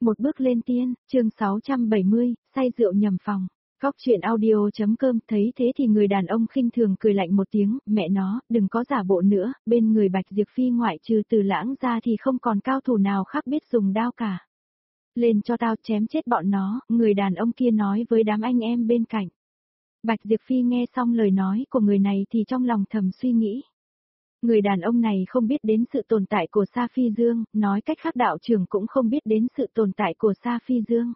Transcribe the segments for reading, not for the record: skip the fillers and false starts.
Một bước lên tiên, chương 670, say rượu nhầm phòng. Góc chuyện audio.com. Thấy thế thì người đàn ông khinh thường cười lạnh một tiếng, mẹ nó, đừng có giả bộ nữa, bên người Bạch Diệp Phi ngoại trừ Từ Lãng ra thì không còn cao thủ nào khác biết dùng đao cả. Lên cho tao chém chết bọn nó, người đàn ông kia nói với đám anh em bên cạnh. Bạch Diệp Phi nghe xong lời nói của người này thì trong lòng thầm suy nghĩ. Người đàn ông này không biết đến sự tồn tại của Sa Phi Dương, nói cách khác đạo trưởng cũng không biết đến sự tồn tại của Sa Phi Dương.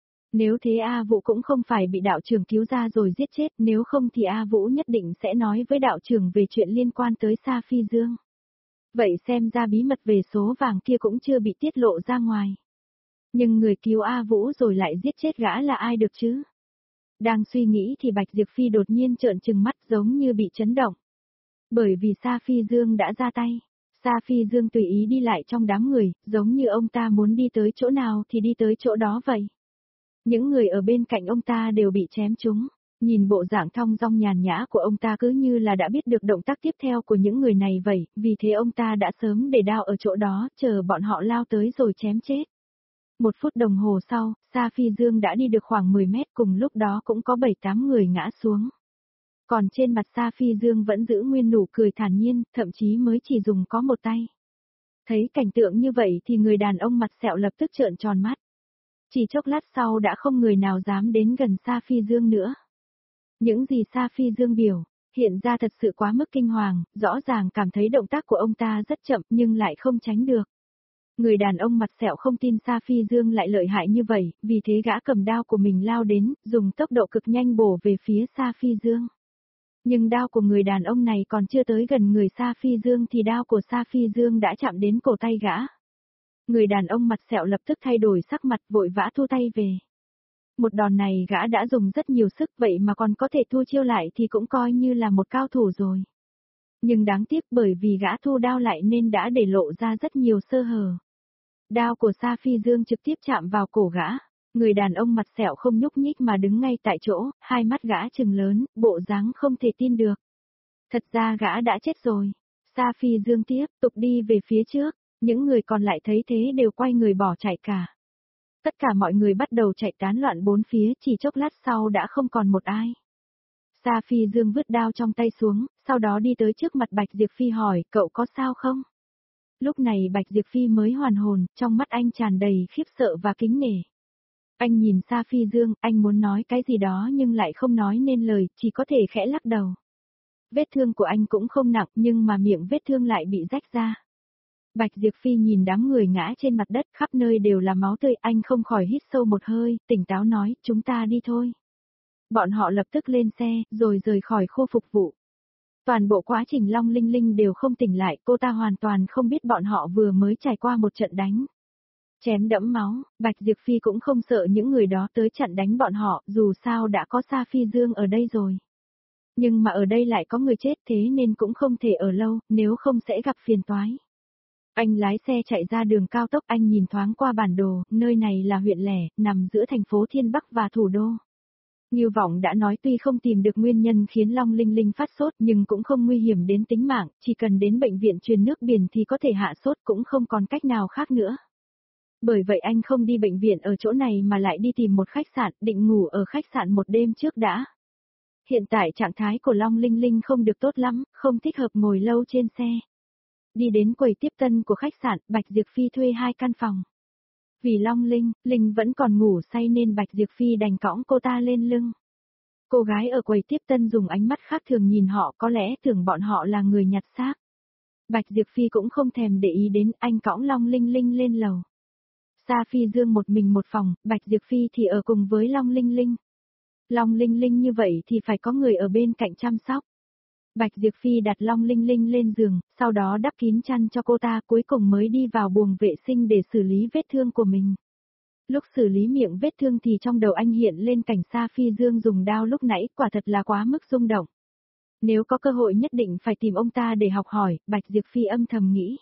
Nếu thế A Vũ cũng không phải bị đạo trưởng cứu ra rồi giết chết, nếu không thì A Vũ nhất định sẽ nói với đạo trưởng về chuyện liên quan tới Sa Phi Dương. Vậy xem ra bí mật về số vàng kia cũng chưa bị tiết lộ ra ngoài. Nhưng người cứu A Vũ rồi lại giết chết gã là ai được chứ? Đang suy nghĩ thì Bạch Diệp Phi đột nhiên trợn trừng mắt giống như bị chấn động. Bởi vì Sa Phi Dương đã ra tay. Sa Phi Dương tùy ý đi lại trong đám người, giống như ông ta muốn đi tới chỗ nào thì đi tới chỗ đó vậy. Những người ở bên cạnh ông ta đều bị chém trúng. Nhìn bộ dạng thong dong nhàn nhã của ông ta cứ như là đã biết được động tác tiếp theo của những người này vậy, vì thế ông ta đã sớm để đao ở chỗ đó, chờ bọn họ lao tới rồi chém chết. 1 phút đồng hồ sau, Sa Phi Dương đã đi được khoảng 10 mét, cùng lúc đó cũng có 7-8 người ngã xuống. Còn trên mặt Sa Phi Dương vẫn giữ nguyên nụ cười thản nhiên, thậm chí mới chỉ dùng có một tay. Thấy cảnh tượng như vậy thì người đàn ông mặt sẹo lập tức trợn tròn mắt. Chỉ chốc lát sau đã không người nào dám đến gần Sa Phi Dương nữa. Những gì Sa Phi Dương biểu, hiện ra thật sự quá mức kinh hoàng, rõ ràng cảm thấy động tác của ông ta rất chậm nhưng lại không tránh được. Người đàn ông mặt sẹo không tin Sa Phi Dương lại lợi hại như vậy, vì thế gã cầm đao của mình lao đến, dùng tốc độ cực nhanh bổ về phía Sa Phi Dương. Nhưng đao của người đàn ông này còn chưa tới gần người Sa Phi Dương thì đao của Sa Phi Dương đã chạm đến cổ tay gã. Người đàn ông mặt sẹo lập tức thay đổi sắc mặt vội vã thu tay về. Một đòn này gã đã dùng rất nhiều sức vậy mà còn có thể thu chiêu lại thì cũng coi như là một cao thủ rồi. Nhưng đáng tiếc bởi vì gã thu đao lại nên đã để lộ ra rất nhiều sơ hở. Đao của Sa Phi Dương trực tiếp chạm vào cổ gã. Người đàn ông mặt sẹo không nhúc nhích mà đứng ngay tại chỗ, hai mắt gã trừng lớn, bộ dáng không thể tin được. Thật ra gã đã chết rồi. Sa Phi Dương tiếp tục đi về phía trước, những người còn lại thấy thế đều quay người bỏ chạy cả. Tất cả mọi người bắt đầu chạy tán loạn bốn phía, chỉ chốc lát sau đã không còn một ai. Sa Phi Dương vứt đao trong tay xuống, sau đó đi tới trước mặt Bạch Diệp Phi hỏi, cậu có sao không? Lúc này Bạch Diệp Phi mới hoàn hồn, trong mắt anh tràn đầy khiếp sợ và kính nể. Anh nhìn Sa Phi Dương, anh muốn nói cái gì đó nhưng lại không nói nên lời, chỉ có thể khẽ lắc đầu. Vết thương của anh cũng không nặng nhưng mà miệng vết thương lại bị rách ra. Bạch Diệp Phi nhìn đám người ngã trên mặt đất khắp nơi đều là máu tươi, anh không khỏi hít sâu một hơi, tỉnh táo nói, chúng ta đi thôi. Bọn họ lập tức lên xe, rồi rời khỏi khu phục vụ. Toàn bộ quá trình Long Linh Linh đều không tỉnh lại, cô ta hoàn toàn không biết bọn họ vừa mới trải qua một trận đánh. Chém đẫm máu, Bạch Diệp Phi cũng không sợ những người đó tới chặn đánh bọn họ, dù sao đã có Sa Phi Dương ở đây rồi. Nhưng mà ở đây lại có người chết thế nên cũng không thể ở lâu, nếu không sẽ gặp phiền toái. Anh lái xe chạy ra đường cao tốc, anh nhìn thoáng qua bản đồ, nơi này là huyện lẻ, nằm giữa thành phố Thiên Bắc và thủ đô. Ngưu Vọng đã nói tuy không tìm được nguyên nhân khiến Long Linh Linh phát sốt nhưng cũng không nguy hiểm đến tính mạng, chỉ cần đến bệnh viện truyền nước biển thì có thể hạ sốt cũng không còn cách nào khác nữa. Bởi vậy anh không đi bệnh viện ở chỗ này mà lại đi tìm một khách sạn, định ngủ ở khách sạn một đêm trước đã. Hiện tại trạng thái của Long Linh Linh không được tốt lắm, không thích hợp ngồi lâu trên xe. Đi đến quầy tiếp tân của khách sạn, Bạch Diệp Phi thuê 2 căn phòng. Vì Long Linh vẫn còn ngủ say nên Bạch Diệp Phi đành cõng cô ta lên lưng. Cô gái ở quầy tiếp tân dùng ánh mắt khác thường nhìn họ, có lẽ tưởng bọn họ là người nhặt xác. Bạch Diệp Phi cũng không thèm để ý đến, anh cõng Long Linh lên lầu. Sa Phi Dương một mình một phòng, Bạch Diệp Phi thì ở cùng với Long Linh. Long Linh như vậy thì phải có người ở bên cạnh chăm sóc. Bạch Diệp Phi đặt Long Linh lên giường, sau đó đắp kín chăn cho cô ta, cuối cùng mới đi vào buồng vệ sinh để xử lý vết thương của mình. Lúc xử lý miệng vết thương thì trong đầu anh hiện lên cảnh Sa Phi Dương dùng đao lúc nãy, quả thật là quá mức rung động. Nếu có cơ hội nhất định phải tìm ông ta để học hỏi, Bạch Diệp Phi âm thầm nghĩ.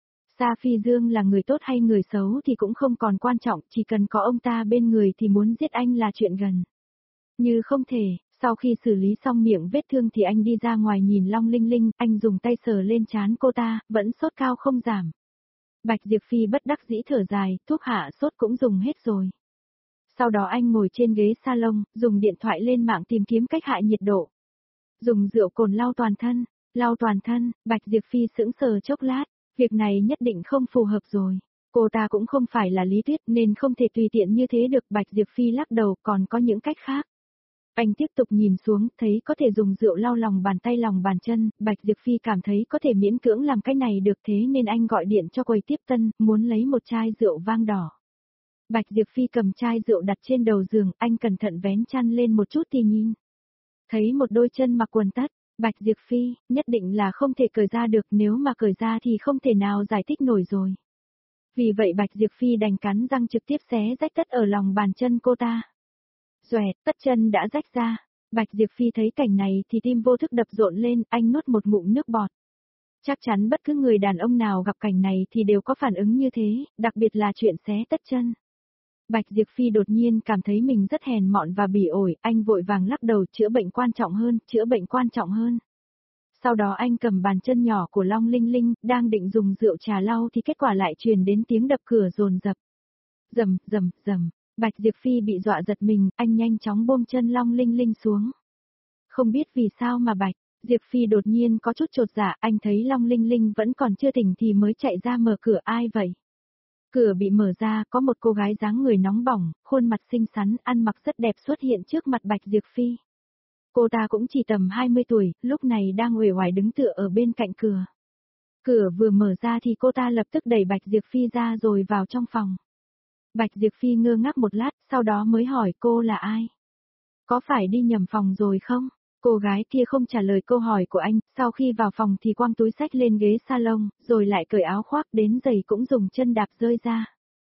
Sa Phi Dương là người tốt hay người xấu thì cũng không còn quan trọng, chỉ cần có ông ta bên người thì muốn giết anh là chuyện gần. Như không thể, sau khi xử lý xong miệng vết thương thì anh đi ra ngoài nhìn Long Linh, anh dùng tay sờ lên trán cô ta, vẫn sốt cao không giảm. Bạch Diệp Phi bất đắc dĩ thở dài, thuốc hạ sốt cũng dùng hết rồi. Sau đó anh ngồi trên ghế salon, dùng điện thoại lên mạng tìm kiếm cách hạ nhiệt độ. Dùng rượu cồn lau toàn thân, Bạch Diệp Phi sững sờ chốc lát, việc này nhất định không phù hợp rồi. Cô ta cũng không phải là Lý Tuyết nên không thể tùy tiện như thế được. Bạch Diệp Phi lắc đầu, còn có những cách khác. Anh tiếp tục nhìn xuống, thấy có thể dùng rượu lau lòng bàn tay lòng bàn chân, Bạch Diệp Phi cảm thấy có thể miễn cưỡng làm cái này được, thế nên anh gọi điện cho quầy tiếp tân, muốn lấy một chai rượu vang đỏ. Bạch Diệp Phi cầm chai rượu đặt trên đầu giường, anh cẩn thận vén chăn lên một chút thì nhìn. Thấy một đôi chân mặc quần tất, Bạch Diệp Phi, nhất định là không thể cởi ra được, nếu mà cởi ra thì không thể nào giải thích nổi rồi. Vì vậy Bạch Diệp Phi đành cắn răng trực tiếp xé rách tất ở lòng bàn chân cô ta. Xoẹt, tất chân đã rách ra. Bạch Diệp Phi thấy cảnh này thì tim vô thức đập rộn lên, anh nuốt một ngụm nước bọt. Chắc chắn bất cứ người đàn ông nào gặp cảnh này thì đều có phản ứng như thế, đặc biệt là chuyện xé tất chân. Bạch Diệp Phi đột nhiên cảm thấy mình rất hèn mọn và bỉ ổi, anh vội vàng lắc đầu, chữa bệnh quan trọng hơn, chữa bệnh quan trọng hơn. Sau đó anh cầm bàn chân nhỏ của Long Linh Linh, đang định dùng rượu trà lau thì kết quả lại truyền đến tiếng đập cửa dồn dập. Rầm, rầm, rầm, Bạch Diệp Phi bị dọa giật mình, anh nhanh chóng buông chân Long Linh Linh xuống. Không biết vì sao mà Bạch Diệp Phi đột nhiên có chút chột dạ, anh thấy Long Linh Linh vẫn còn chưa tỉnh thì mới chạy ra mở cửa. Ai vậy? Cửa bị mở ra, có một cô gái dáng người nóng bỏng, khuôn mặt xinh xắn, ăn mặc rất đẹp xuất hiện trước mặt Bạch Diệp Phi. Cô ta cũng chỉ tầm 20 tuổi, lúc này đang uể oải đứng tựa ở bên cạnh cửa. Cửa vừa mở ra thì cô ta lập tức đẩy Bạch Diệp Phi ra rồi vào trong phòng. Bạch Diệp Phi ngơ ngác một lát, sau đó mới hỏi cô là ai? Có phải đi nhầm phòng rồi không? Cô gái kia không trả lời câu hỏi của anh, sau khi vào phòng thì quăng túi xách lên ghế salon, rồi lại cởi áo khoác đến giày cũng dùng chân đạp rơi ra.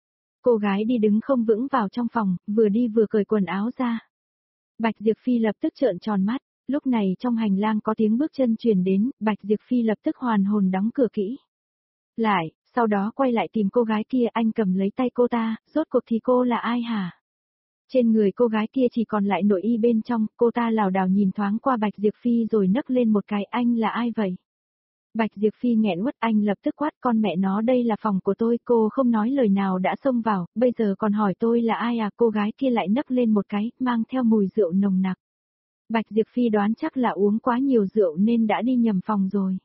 Cô gái đi đứng không vững vào trong phòng, vừa đi vừa cởi quần áo ra. Bạch Diệp Phi lập tức trợn tròn mắt, lúc này trong hành lang có tiếng bước chân truyền đến, Bạch Diệp Phi lập tức hoàn hồn đóng cửa kỹ. Lại, sau đó quay lại tìm cô gái kia, anh cầm lấy tay cô ta, rốt cuộc thì cô là ai hả? Trên người cô gái kia chỉ còn lại nội y bên trong, cô ta lảo đảo nhìn thoáng qua Bạch Diệp Phi rồi nấc lên một cái, anh là ai vậy? Bạch Diệp Phi nghẹn uất, anh lập tức quát, con mẹ nó, đây là phòng của tôi, cô không nói lời nào đã xông vào, bây giờ còn hỏi tôi là ai à? Cô gái kia lại nấc lên một cái, mang theo mùi rượu nồng nặc. Bạch Diệp Phi đoán chắc là uống quá nhiều rượu nên đã đi nhầm phòng rồi.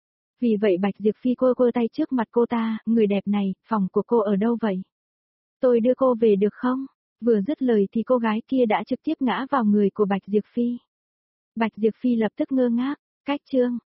Vì vậy Bạch Diệp Phi quơ tay trước mặt cô ta, người đẹp này, phòng của cô ở đâu vậy? Tôi đưa cô về được không? Vừa dứt lời thì cô gái kia đã trực tiếp ngã vào người của Bạch Diệp Phi. Bạch Diệp Phi lập tức ngơ ngác, cách chương.